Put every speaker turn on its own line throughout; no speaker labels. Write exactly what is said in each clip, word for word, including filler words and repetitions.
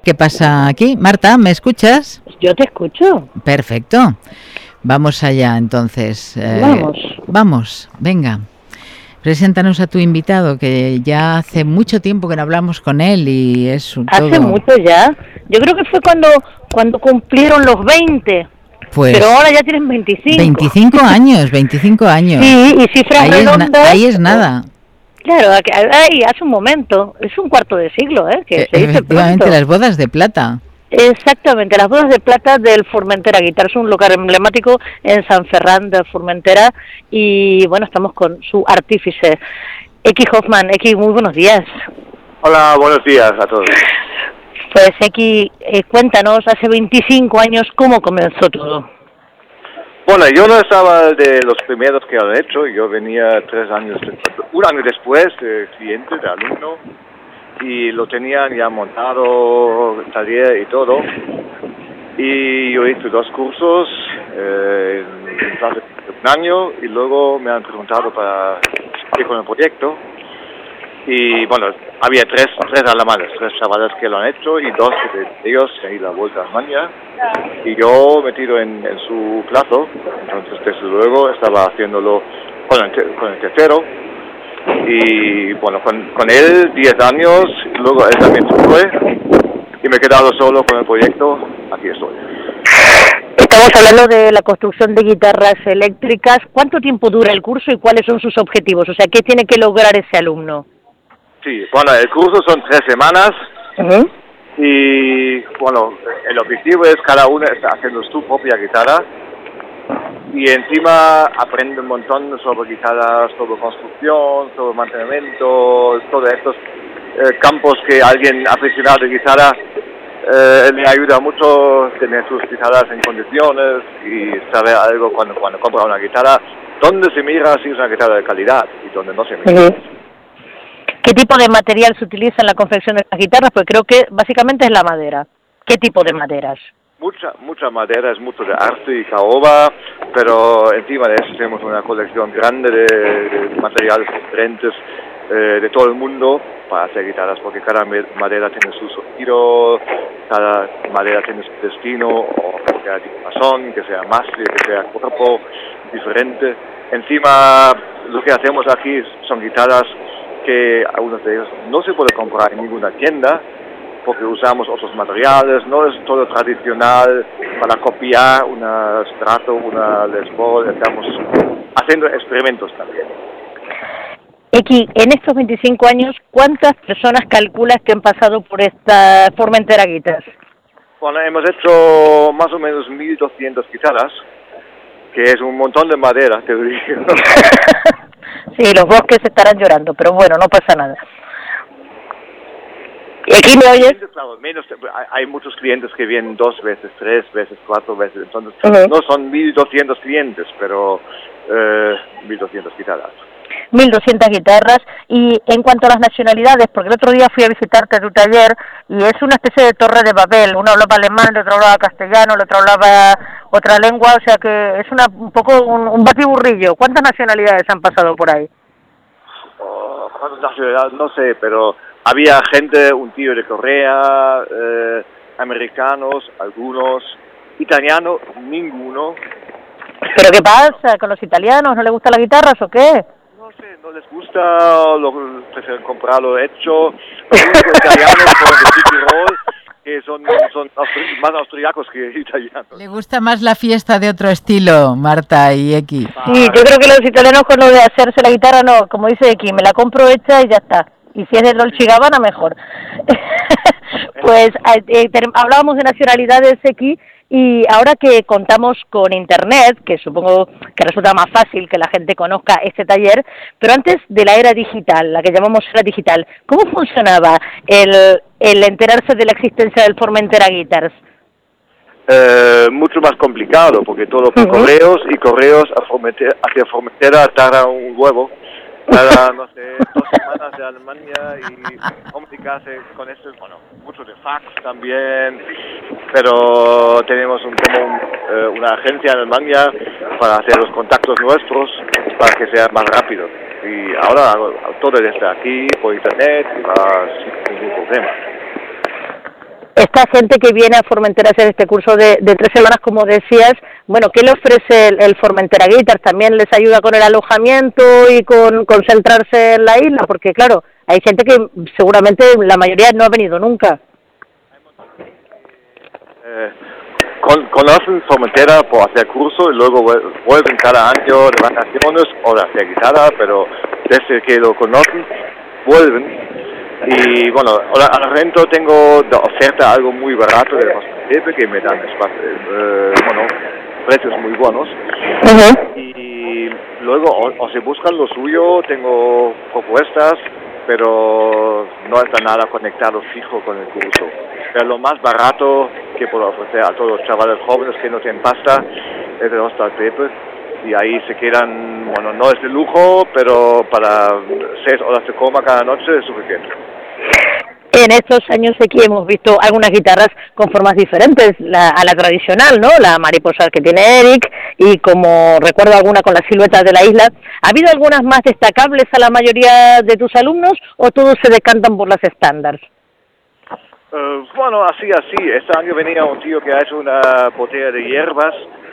qué pasa aquí. Marta, ¿me escuchas?
Yo te escucho.
Perfecto. Vamos allá, entonces.
Eh, vamos.
Vamos, venga. Preséntanos a tu invitado, que ya hace mucho tiempo que no hablamos con él y es un
Hace
todo...
mucho ya. Yo creo que fue cuando cuando cumplieron los veinte.
Pues,
pero ahora ya tienen veinticinco.
veinticinco años, veinticinco años.
Sí, y cifras
ahí
redondas.
Es na- ahí es nada.
Claro, ahí hace un momento. Es un cuarto de siglo, ¿eh? Que
E-
se dice
efectivamente,
pronto.
las bodas de plata.
Exactamente, las bodas de plata del Formentera Guitar, es un lugar emblemático en San Ferran de Formentera y bueno, estamos con su artífice, Eki Hoffman. Eki, muy buenos días.
Hola, buenos días a todos.
Pues Eki, eh, cuéntanos, hace veinticinco años, ¿cómo comenzó todo?
Bueno, yo no estaba de los primeros que lo han hecho, yo venía tres años, un año después de cliente, de alumno, y lo tenían ya montado, taller y todo. Y yo hice dos cursos, eh, en plazo de un año, y luego me han preguntado para seguir con el proyecto. Y bueno, había tres, tres alemanes, tres chavales que lo han hecho, y dos de ellos se han ido a vuelta a Alemania. Y yo metido en, en su plazo, entonces desde luego estaba haciéndolo con el, te, con el tercero. Y bueno, con, con él diez años, luego él también se fue y me he quedado solo con el proyecto. Aquí estoy.
Estamos hablando de la construcción de guitarras eléctricas. ¿Cuánto tiempo dura el curso y cuáles son sus objetivos? O sea, ¿qué tiene que lograr ese alumno?
Sí, bueno, el curso son tres semanas.
Uh-huh.
Y bueno, el objetivo es cada uno está haciendo su propia guitarra. Y encima aprende un montón sobre guitarras, sobre construcción, sobre mantenimiento, todos estos eh, campos que alguien aficionado de guitarra eh, le ayuda mucho tener sus guitarras en condiciones y saber algo cuando, cuando compra una guitarra, dónde se mira si es una guitarra de calidad y dónde no se mira.
Uh-huh. ¿Qué tipo de material se utiliza en la confección de las guitarras? Pues creo que básicamente es la madera. ¿Qué tipo de maderas?
Mucha, mucha madera, es mucho de arte y caoba, pero encima de eso tenemos una colección grande de, de materiales diferentes eh, de todo el mundo para hacer guitarras, porque cada madera tiene su sonido, cada madera tiene su destino, o que sea diapasón, que sea mástil, que sea cuerpo diferente. Encima lo que hacemos aquí son guitarras que algunos de ellos no se puede comprar en ninguna tienda, porque usamos otros materiales, no es todo tradicional para copiar una Strato, una Les Paul, estamos haciendo experimentos también.
Eki, en estos veinticinco años, ¿cuántas personas calculas que han pasado por esta Formentera Guitars?
Bueno, hemos hecho más o menos mil doscientas guitarras, que es un montón de madera, te digo.
Sí, los bosques estarán llorando, pero bueno, no pasa nada. ¿Y aquí me oyes?
Claro, menos, hay muchos clientes que vienen dos veces, tres veces, cuatro veces, entonces
uh-huh.
no son mil doscientos clientes, pero eh, mil doscientas guitarras.
mil doscientas guitarras. Y en cuanto a las nacionalidades, porque el otro día fui a visitarte a tu taller y es una especie de torre de Babel, uno hablaba alemán, el otro hablaba castellano, el otro hablaba otra lengua, o sea que es una un poco un, un batiburrillo. ¿Cuántas nacionalidades han pasado por ahí?
Oh, ¿cuántas nacionalidades? No sé, pero había gente, un tío de Corea, eh, americanos, algunos, italianos, ninguno.
¿Pero qué pasa con los italianos? ¿No les gustan las guitarras o qué?
No sé, no les gusta, lo prefieren comprarlo hecho. Los únicos italianos son de Tirol, que son, son austri- más austriacos que italianos.
Le gusta más la fiesta de otro estilo, Marta y Eki.
Sí, yo creo que los italianos con lo de hacerse la guitarra, no, como dice Eki, me la compro hecha y ya está. Y si es de Dolce y Gabbana, mejor. Pues eh, te, hablábamos de nacionalidades aquí y ahora que contamos con Internet, que supongo que resulta más fácil que la gente conozca este taller, pero antes de la era digital, la que llamamos era digital, ¿cómo funcionaba el, el enterarse de la existencia del Formentera Guitars?
Eh, mucho más complicado, porque todo por uh-huh. correos, y correos a Formentera, hacia Formentera tarda un huevo. Cada, no sé, dos semanas de Alemania y comunicarse con eso, bueno, mucho de fax también, pero tenemos un, como un, eh, una agencia en Alemania para hacer los contactos nuestros para que sea más rápido. Y ahora todo desde aquí, por internet, y va sin ningún problema.
esta gente que viene a Formentera a hacer este curso de, de tres semanas, como decías, bueno, ¿qué le ofrece el, el Formentera Guitars? ¿También les ayuda con el alojamiento y con concentrarse en la isla? Porque, claro, hay gente que seguramente la mayoría no ha venido nunca.
Eh, con, conocen Formentera por hacer curso y luego vuelven cada año de vacaciones o de hacer guitarra, pero desde que lo conocen, vuelven. Y bueno, ahora al rento tengo de oferta algo muy barato de Hospital que me dan espacio, eh, bueno, precios muy buenos. Uh-huh. Y luego, o, o si buscan lo suyo, tengo propuestas, pero no está nada conectado fijo con el curso. Pero lo más barato que puedo ofrecer a todos los chavales jóvenes que no tienen pasta es el Hostal Pepe. Y ahí se quedan, bueno, no es de lujo, pero para seis horas de coma cada noche es suficiente.
En estos años aquí hemos visto algunas guitarras con formas diferentes la, a la tradicional, ¿no? La mariposa que tiene Eric y como recuerdo alguna con las siluetas de la isla. ¿Ha habido algunas más destacables a la mayoría de tus alumnos o todos se decantan por las estándares?
Uh, bueno, así, así. Este año venía un tío que ha hecho una botella de hierbas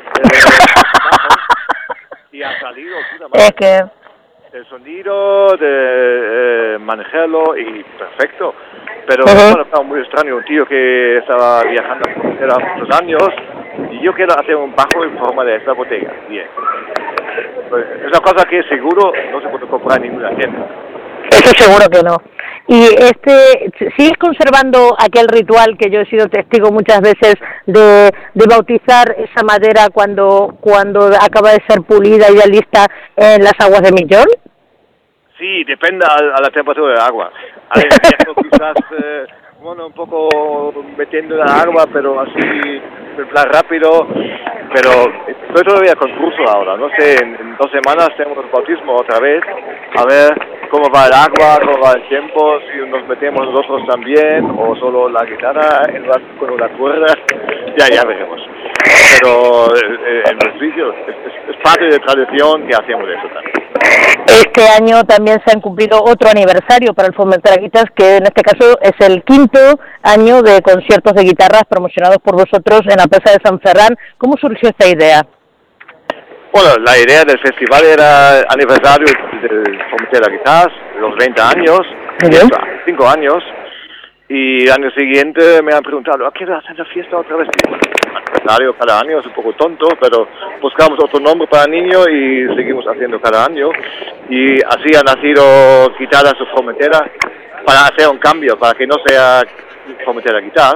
eh, y ha salido
es que
el sonido de eh, manejarlo y perfecto. Pero
uh-huh.
bueno, estaba muy extraño, un tío que estaba viajando hace muchos años y yo quiero hacer un bajo en forma de esta botella. Bien. Pues, es una cosa que seguro no se puede comprar en ninguna tienda.
Eso seguro que no. Y este, ¿sigues conservando aquel ritual que yo he sido testigo muchas veces de, de bautizar esa madera cuando cuando acaba de ser pulida y ya lista en las aguas de Millón?
Sí, depende a, a la temperatura del agua. A ver, quizás, eh, bueno, un poco metiendo en el agua, pero así, en plan rápido. Pero estoy todavía con curso ahora, no sé, en, en dos semanas tenemos el bautismo otra vez. A ver cómo va el agua, cómo va el tiempo, si nos metemos nosotros también, o solo la guitarra en la, con una cuerda, ya, ya veremos. Pero eh, en los vídeos es, es, es parte de tradición que hacemos eso también.
Este año también se han cumplido otro aniversario para el Formentera Guitars, que en este caso es el quinto año de conciertos de guitarras promocionados por vosotros en la Plaza de San Ferran. ¿Cómo surgió esta idea?
Bueno, la idea del festival era aniversario del Formentera Guitars, los veinte años, cinco años, y el año siguiente me han preguntado, ¿a qué hora hacen la fiesta otra vez? Aniversario cada año es un poco tonto, pero buscamos otro nombre para el niño y seguimos haciendo cada año. Y así han nacido Guitarras de Formentera para hacer un cambio, para que no sea Formentera Guitars.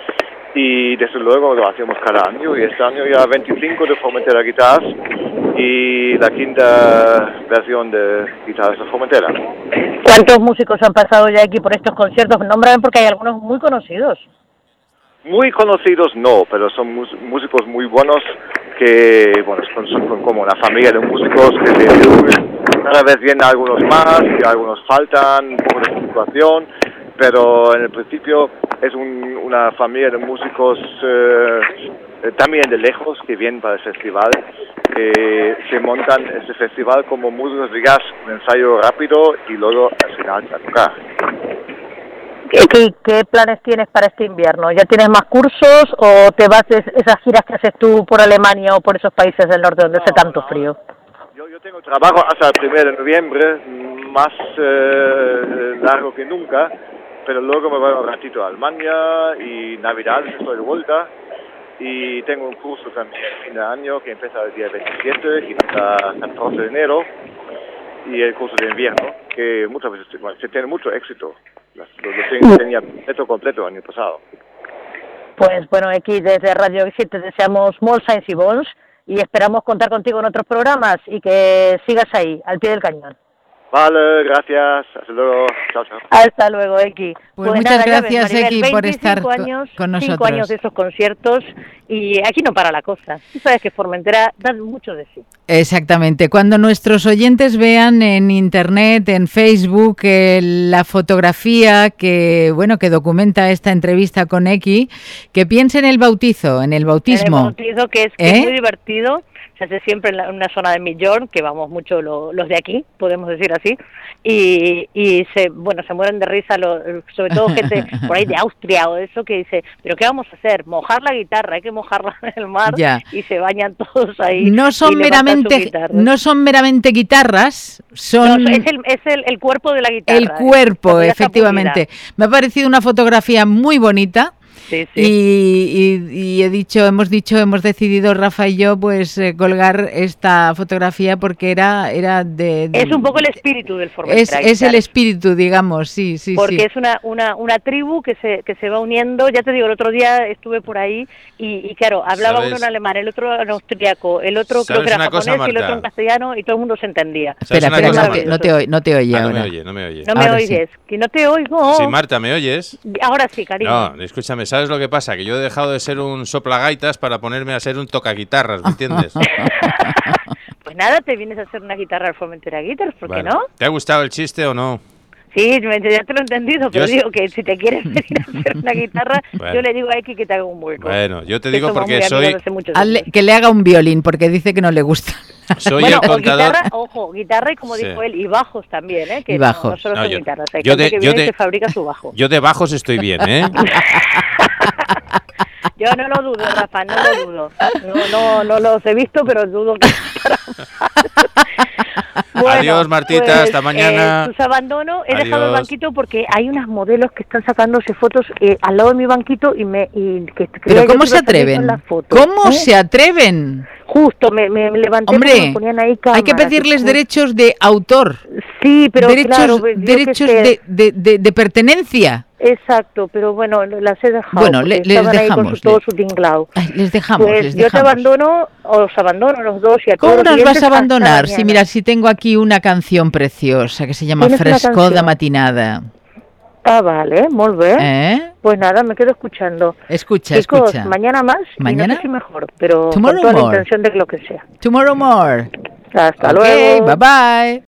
Y desde luego lo hacemos cada año, y este año ya veinticinco de Formentera Guitars y la quinta versión de Guitarras de Formentera.
¿Cuántos músicos han pasado ya aquí por estos conciertos? Nómbrame porque hay algunos muy conocidos.
Muy conocidos no, pero son músicos muy buenos que, bueno, son, son como una familia de músicos que se reúnen. Cada vez vienen algunos más y algunos faltan, un poco de fluctuación, pero en el principio es un, una familia de músicos eh, también de lejos que vienen para el festival, que se montan este festival como músicos de jazz, un ensayo rápido y luego al final a tocar.
¿Qué, ¿Qué planes tienes para este invierno? ¿Ya tienes más cursos o te vas a esas giras que haces tú por Alemania o por esos países del norte donde no, hace tanto no, frío?
Yo, yo tengo trabajo hasta el primero de noviembre, más eh, largo que nunca, pero luego me voy un ratito a Alemania y Navidad estoy de vuelta. Y tengo un curso también fin de año que empieza el día veintisiete y hasta el catorce de enero, y el curso de invierno, que muchas veces bueno, se tiene mucho éxito. Lo, lo tenía completo, completo el año pasado.
Pues bueno, aquí desde Radio Exit te deseamos molt Saints y Bons y esperamos contar contigo en otros programas y que sigas ahí, al pie del cañón.
Vale, gracias. Hasta luego. Chao, chao.
Hasta luego, X.
Pues, pues muchas nada, gracias, X, por estar
años,
con nosotros.
Cinco años de esos conciertos y aquí no para la cosa. Tú sabes que Formentera da mucho de sí.
Exactamente. Cuando nuestros oyentes vean en internet, en Facebook, eh, la fotografía que bueno que documenta esta entrevista con X, que piensen en el bautizo, en el bautismo.
En el bautizo, que es, que
¿Eh?
es muy divertido. se hace siempre en, la, en una zona de Millón, que vamos mucho lo, los de aquí, podemos decir así, y, y se, bueno, se mueren de risa, lo, sobre todo gente por ahí de Austria o eso, que dice, pero ¿qué vamos a hacer? Mojar la guitarra, hay que mojarla en el mar, ya. Y se bañan todos ahí.
No son meramente, no son meramente guitarras, son...
No, es el, es el, el cuerpo de la guitarra.
El cuerpo, eh, efectivamente. Me ha parecido una fotografía muy bonita. Sí, sí. Y, y, y he dicho, hemos dicho, hemos decidido Rafa y yo, pues eh, colgar esta fotografía porque era, era de, de
es un poco el espíritu del Formentera.
Es, es el espíritu, digamos, sí, sí,
porque
sí.
es una, una, una tribu que se que se va uniendo. Ya te digo, el otro día estuve por ahí y, y claro, hablaba ¿sabes? Uno en alemán, el otro en austriaco, el otro creo que era japonés cosa, y el otro en castellano y todo el mundo se entendía.
Espera, espera, cosa, no, te, no, te oye, no te oye
ah,
ahora.
No me oye, no me oye.
No me ahora oyes, sí. Que no te oigo.
Sí, Marta, ¿me oyes?
Ahora sí, cariño.
No, escúchame, ¿sabes lo que pasa? Que yo he dejado de ser un soplagaitas para ponerme a ser un tocaguitarras, ¿me entiendes?
Pues nada, te vienes a hacer una guitarra al Formentera Guitars, ¿por bueno, qué no?
¿Te ha gustado el chiste o no?
Sí, ya te lo he entendido, pero yo digo que si te quieres venir a hacer una guitarra, bueno. Yo le digo a X que te haga un hueco.
Bueno, yo te digo que porque soy...
Hazle, que le haga un violín, porque dice que no le gusta.
Soy
bueno,
el contador...
guitarra, ojo, guitarra y como sí. dijo él, y bajos también, ¿eh? Que
y bajos.
No, no solo
no,
son
yo,
guitarras, hay
yo
gente
de,
que
yo
viene
de,
y se fabrica su bajo.
Yo de bajos estoy bien, ¿eh?
Yo no lo dudo, Rafa, no lo dudo. No, no, no los he visto, pero dudo que...
Bueno, adiós, Martita, pues, hasta mañana.
Eh, sus abandono, he
adiós.
Dejado el banquito porque hay unas modelos que están sacándose fotos eh, al lado de mi banquito y me... Y que
¿Pero cómo se atreven? ¿Cómo ¿Eh? se atreven?
Justo, me, me levanté
Hombre,
me ponían ahí cámaras,
hay que pedirles derechos de autor.
Sí, pero
derechos,
claro,
derechos de, de, de, de pertenencia.
Exacto, pero bueno, las he dejado.
Bueno, le, les
estaban
dejamos.
Ahí con su, todo su tinglao.
Ay, les dejamos,
pues
les
yo
dejamos.
te abandono, os abandono los dos y a todos.
¿Cómo nos vas a abandonar?
Si
sí, mira, si tengo aquí una canción preciosa que se llama Frescoda Matinada.
Ah, vale, molt bé.
¿Eh?
Pues nada, me quedo escuchando.
Escucha,
Chicos,
escucha.
mañana más
¿Mañana?
Y no sé si mejor, pero
Tomorrow
con toda
more.
la intención de que lo que sea.
Tomorrow more.
Hasta
okay,
luego.
Bye bye.